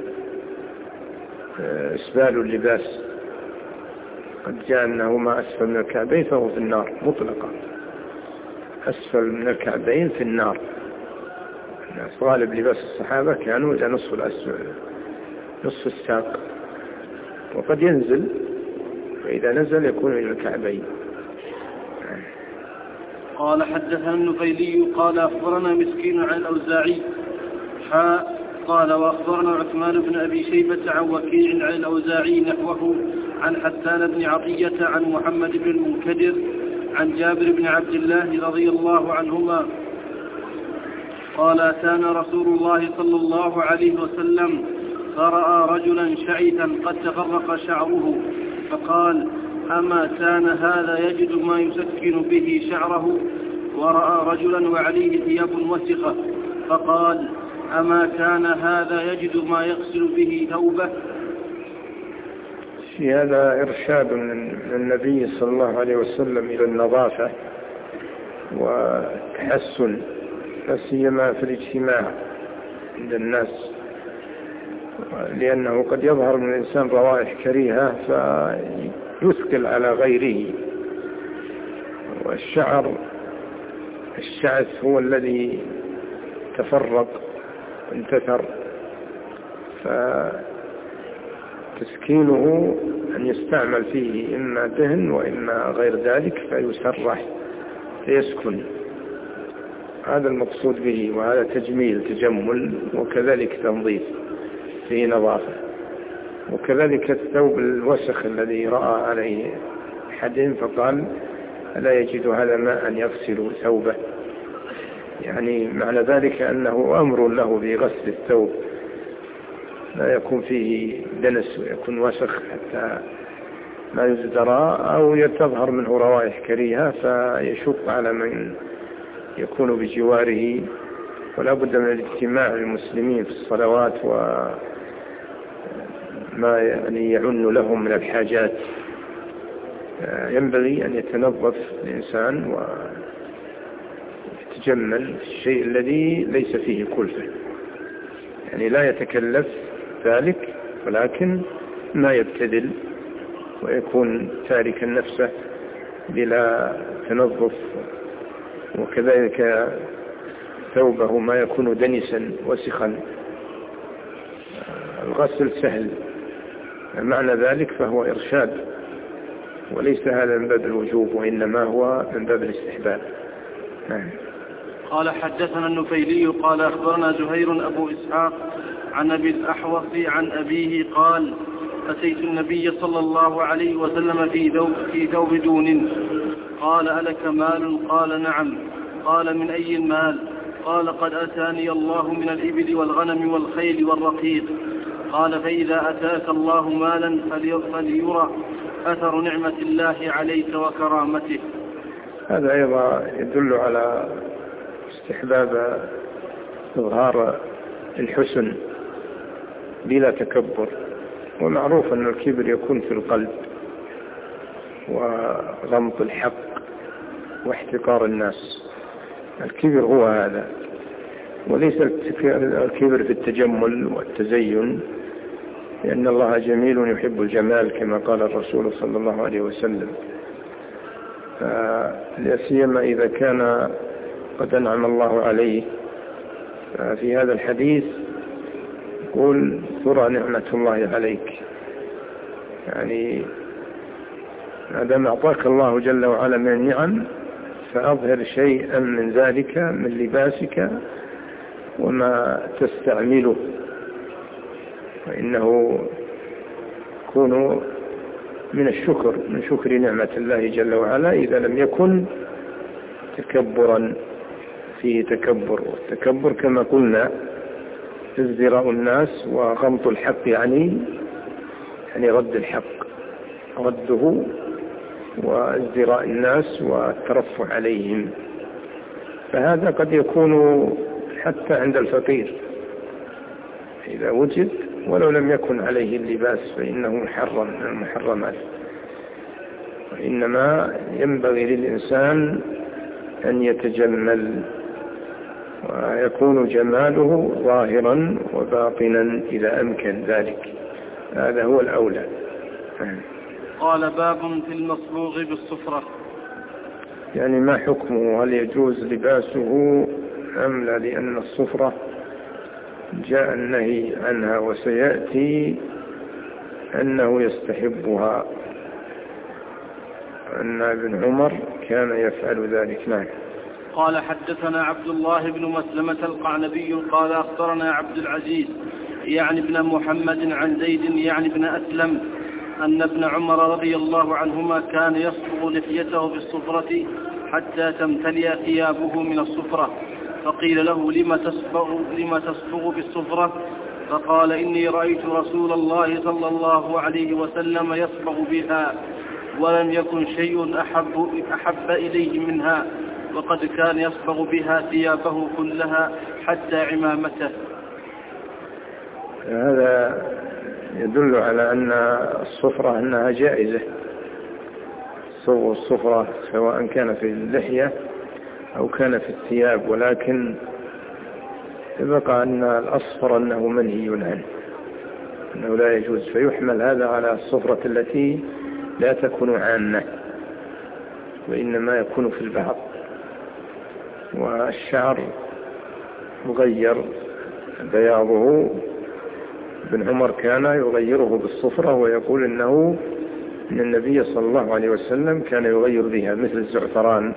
إسبال اللباس. قد جاء أنه ما أسفل من الكعبين فهو في النار مطلقا، أسفل من الكعبين في النار. غالب لباس الصحابة كانوا إلى نصف الساق، وقد ينزل، فإذا نزل يكون إلى الكعبين. قال حدثنا النفيلي قال أخبرنا مسكين عن الأوزاعي قال وأخبرنا عثمان بن أبي شيبة عن وكيع عن الأوزاعي نحوه عن حسان بن عطية عن محمد بن المنكدر عن جابر بن عبد الله رضي الله عنهما قال أتانا رسول الله صلى الله عليه وسلم فرأى رجلا شعثا قد تفرق شعره فقال أما كان هذا يجد ما يسكن به شعره؟ ورأى رجلا وعليه ثياب وسخة فقال أما كان هذا يجد ما يغسل به ثوبه؟ في هذا إرشاد من النبي صلى الله عليه وسلم إلى النظافة والتحسن، لا سيما في الاجتماع عند الناس، لأنه قد يظهر من الإنسان روائح كريهة فيثقل على غيره. الشعث هو الذي تفرق وانتثر، فتسكينه أن يستعمل فيه إما دهن وإما غير ذلك فيسرح فيسكن. هذا المقصود به، وهذا تجمل، وكذلك تنظيف فيه نظافة. وكذلك الثوب الوسخ الذي رأى عليه أحد فقال ألا يجد هذا ماء يغسل ثوبه، يعني معنى ذلك أنه أمر له بغسل الثوب، لا يكون فيه دنس ويكون وسخ حتى ما يزدرى أو تظهر منه روائح كريهة فيشق على من يكون بجواره. ولا بد من الاجتماع للمسلمين في الصلوات وما يعني يعن لهم من الحاجات. ينبغي أن يتنظف الإنسان ويتجمل في الشيء الذي ليس فيه كلفة، يعني لا يتكلف ذلك، ولكن ما يبتذل ويكون تاركا نفسه بلا تنظف. وكذلك ثوبه ما يكون دنسا وسخا، الغسل سهل، معنى ذلك فهو إرشاد، وليس هذا من باب الوجوب، وإنما هو من باب الاستحباب. قال حدثنا النفيلي قال أخبرنا زهير أبو إسحاق عن أبي الأحوص عن أبيه قال أتيت النبي صلى الله عليه وسلم في ثوب دون، قال ألك مال؟ قال نعم. قال من أي المال؟ قال قد أتاني الله من الإبل والغنم والخيل والرقيق. قال فإذا أتاك الله مالا فليرى أثر نعمة الله عليك وكرامته. هذا أيضا يدل على استحباب إظهار الحسن بلا تكبر. ومعروف أن الكبر يكون في القلب وغمط الحق واحتقار الناس. الكبر هو هذا، وليس الكبر في التجمل والتزين، لأن الله جميل يحب الجمال كما قال الرسول صلى الله عليه وسلم. لا سيما إذا كان قد أنعم الله عليه. في هذا الحديث يقول ترى نعمة الله عليك، يعني ما دام أعطاك الله جل وعلا من النعم فأظهر شيئا من ذلك من لباسك وما تستعمله، فإنه يكون من الشكر، من شكر نعمة الله جل وعلا، إذا لم يكن تكبرا فيه تكبر. والتكبر كما قلنا ازدراء الناس وغمط الحق، يعني رد الحق، رده وازدراء الناس والترفع عليهم. فهذا قد يكون حتى عند الفقير إذا وجد، ولو لم يكن عليه اللباس فإنه محرم من المحرمات. وإنما ينبغي للإنسان أن يتجمل، ويكون جماله ظاهرا وباطنا إذا أمكن ذلك، هذا هو الأولى. قال باب في المصبوغ بالصفرة. يعني ما حكمه؟ هل يجوز لباسه أم لا؟ لأن الصفرة جاء النهي عنها وسيأتي أنه يستحبها، أن ابن عمر كان يفعل ذلك. نعم. قال حدثنا عبد الله بن مسلمة القعنبي قال أخبرنا عبد العزيز يعني ابن محمد عن زيد يعني ابن أسلم أن ابن عمر رضي الله عنهما كان يصبغ لحيته بالصفرة حتى تمتلئ ثيابه من الصفرة، فقيل له لم تصبغ بالصفرة؟ فقال إني رأيت رسول الله صلى الله عليه وسلم يصبغ بها، ولم يكن شيء أحب إليه منها، وقد كان يصبغ بها ثيابه كلها حتى عمامته. هذا يدل على أن الصفرة أنها جائزة، صبغ الصفرة سواء كان في اللحية أو كان في الثياب، ولكن يبقى أن الأصفر أنه منهي عنه، أنه لا يجوز، فيحمل هذا على الصفرة التي لا تكون عامة وإنما يكون في البعض. والشعر مغير بياضه، ابن عمر كان يغيره بالصفرة ويقول إن النبي صلى الله عليه وسلم كان يغير بها مثل الزعفران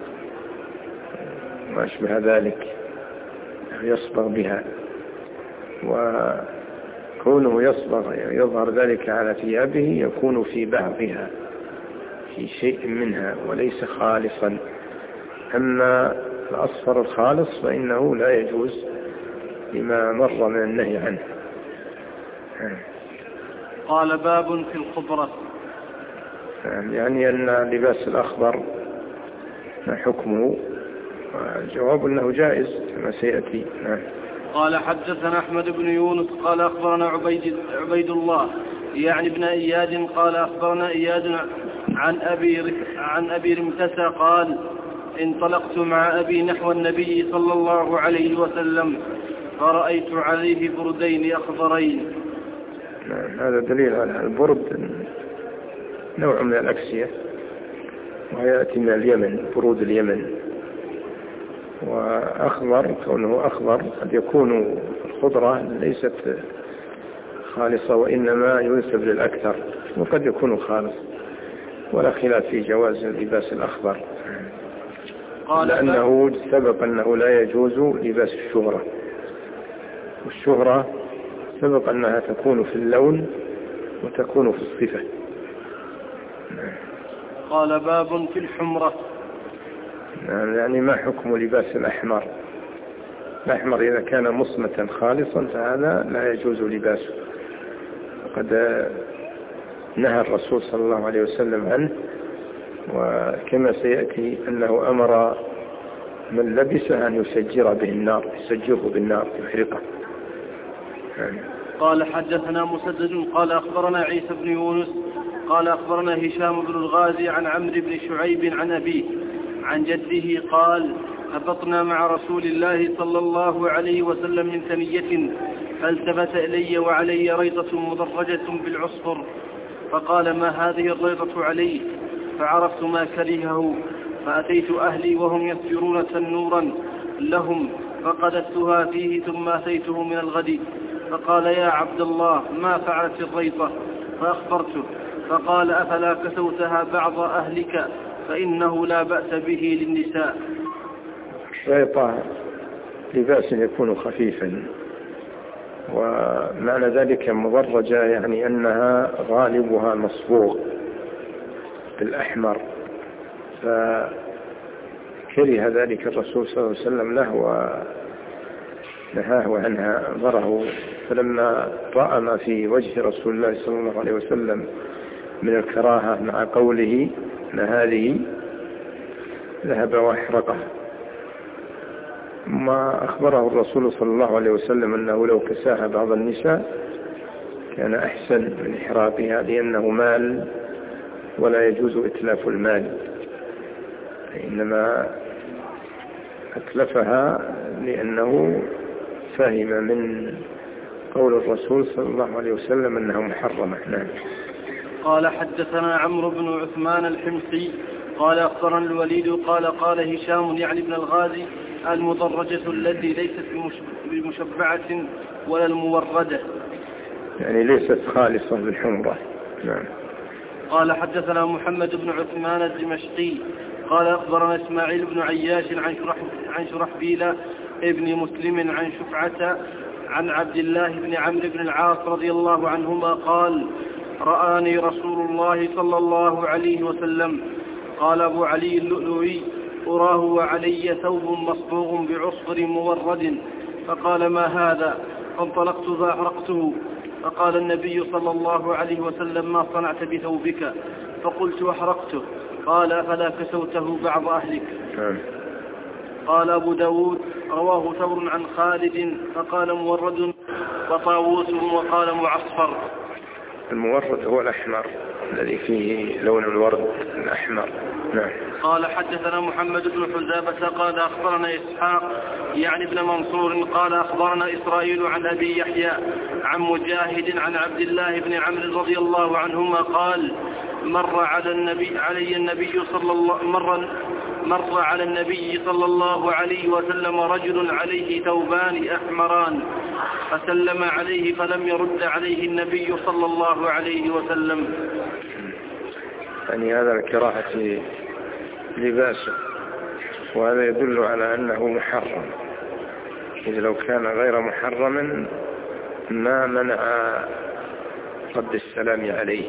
ما أشبه ذلك، يصبغ بها، وكونه يصبغ يظهر ذلك على ثيابه يكون في بعضها، في شيء منها وليس خالصا. أما الأصفر الخالص فإنه لا يجوز لما مر من النهي عنه. قال باب في الخضرة. يعني أن لباس الأخضر ما حكمه؟ الجواب أنه جائز كما سيأتي. قال حدثنا أحمد بن يونس قال أخبرنا عبيد الله يعني ابن إياد قال أخبرنا إياد عن أبي رمتسى قال انطلقت مع أبي نحو النبي صلى الله عليه وسلم فرأيت عليه بردين أخضرين. هذا دليل على البرد نوع من الأكسية، ويأتي من اليمن، برود اليمن. وأخضر كونه أخضر قد يكون الخضرة ليست خالصة وإنما ينسب للأكثر، وقد يكون خالص، ولا خلاف في جواز لباس الأخضر، لأنه سبق أنه لا يجوز لباس الشهرة، والشهرة سبق أنها تكون في اللون وتكون في الصفة. قال باب في الحمرة. يعني ما حكم لباس الأحمر؟ الأحمر إذا كان مصمتا خالصا فهذا لا يجوز لباسه، وقد نهى الرسول صلى الله عليه وسلم عنه، وكما سيأتي أنه أمر من لبسه أن يسجر به النار، يسجره بالنار يحرقه. قال حدثنا مسدد قال أخبرنا عيسى بن يونس قال أخبرنا هشام بن الغازي عن عمرو بن شعيب عن أبيه عن جده قال هبطنا مع رسول الله صلى الله عليه وسلم من ثنية فالتفت إلي وعلي ريضة مدرجة بالعصفر، فقال ما هذه الريضة علي؟ فعرفت ما كرهه، فأتيت أهلي وهم يسيرون تنورا لهم فقدستها فيه ثم أتيته من الغد، فقال يا عبد الله ما فعلت الريضة؟ فأخبرته، فقال أفلا كسوتها بعض أهلك فإنه لا بأس به للنساء. الريضة لباس يكون خفيفا، ومعنى ذلك مدرجة يعني أنها غالبها مصبوغ بالأحمر، فكره ذلك الرسول صلى الله عليه وسلم له ونهاه عنها ضره، فلما رأى ما في وجه رسول الله صلى الله عليه وسلم من الكراهة مع قوله أن هذه ذهب واحرقه. ما أخبره الرسول صلى الله عليه وسلم أنه لو كساها بعض النساء كان أحسن من إحراقها، لأنه مال ولا يجوز إتلاف المال، إنما أتلفها لأنه فهم من قول الرسول صلى الله عليه وسلم أنها محرمة. نعم. قال حدثنا عمرو بن عثمان الحمصي قال أخبرنا الوليد قال قال هشام يعني ابن الغازي المدرجة التي ليست بمشبعة ولا الموردة، يعني ليست خالصة بالحمرة. نعم. قال حدثنا محمد بن عثمان الدمشقي قال أخبرنا إسماعيل بن عياش عن شرحبيل ابن مسلم عن شفعة عن عبد الله بن عمرو بن العاص رضي الله عنهما قال رآني رسول الله صلى الله عليه وسلم. قال أبو علي اللؤلؤي أراه وعلي ثوب مصبوغ بعصفر مورد، فقال ما هذا؟ فانطلقت فأحرقته، فقال النبي صلى الله عليه وسلم ما صنعت بثوبك؟ فقلت أحرقته. قال فلا كسوته بعض أهلك. قال أبو داود رواه ثور عن خالد فقال مورد وطاووس وقال معصفر. المورد هو الأحمر الذي فيه لون الورد الأحمر. نعم. قال حدثنا محمد بن حذافة قال أخبرنا إسحاق يعني ابن منصور قال أخبرنا إسرائيل عن أبي يحيى عن مجاهد عن عبد الله بن عمرو رضي الله عنهما قال مر على النبي صلى الله عليه وسلم رجل عليه ثوبان أحمران فسلم عليه فلم يرد عليه النبي صلى الله عليه وسلم. يعني هذا الكراهة لباسه، وهذا يدل على أنه محرم، إذ لو كان غير محرم ما منع رد السلام عليه،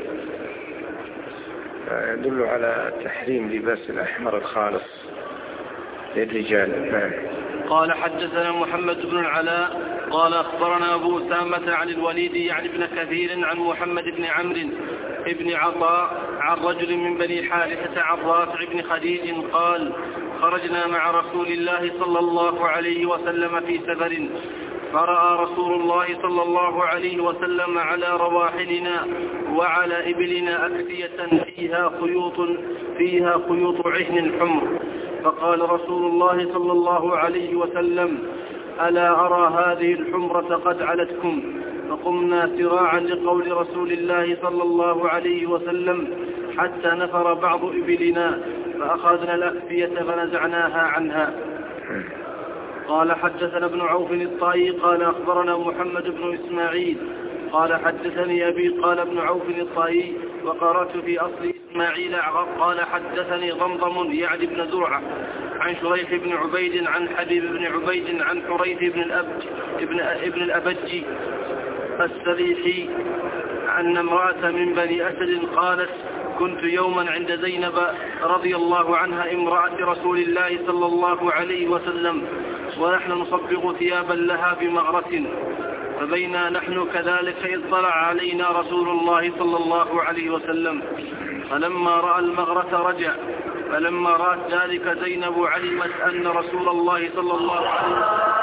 يدل على تحريم لباس الأحمر الخالص للرجال. نعم. قال حدثنا محمد بن العلاء قال أخبرنا أبو أسامة عن الوليد يعني ابن كثير عن محمد بن عمرو بن عطاء عن رجل من بني حارثة عن رافع بن خديج قال خرجنا مع رسول الله صلى الله عليه وسلم في سفر، فرأى رسول الله صلى الله عليه وسلم على رواحلنا وعلى إبلنا أكسية فيها خيوط عهن حمر، فقال رسول الله صلى الله عليه وسلم ألا أرى هذه الحمرة قد علتكم؟ فقمنا سراعا لقول رسول الله صلى الله عليه وسلم حتى نفر بعض إبلنا فأخذنا الأكسية فنزعناها عنها. قال حدثنا ابن عوف الطائي قال أخبرنا محمد بن إسماعيل قال حدثني أبي قال ابن عوف الطائي وقرأت في أصل إسماعيل قال حدثني ضمضم يعني ابن زرعة عن شريح بن عبيد عن حبيب بن عبيد عن حريث ابن الأبج السريحي أن امرأة من بني أسد قالت كنت يوما عند زينب رضي الله عنها امرأة رسول الله صلى الله عليه وسلم ونحن نصبغ ثيابا لها بمغرة، فبينا نحن كذلك إذ طلع علينا رسول الله صلى الله عليه وسلم، فلما رأى المغرة رجع، فلما رأت ذلك زينب علمت أن رسول الله صلى الله عليه وسلم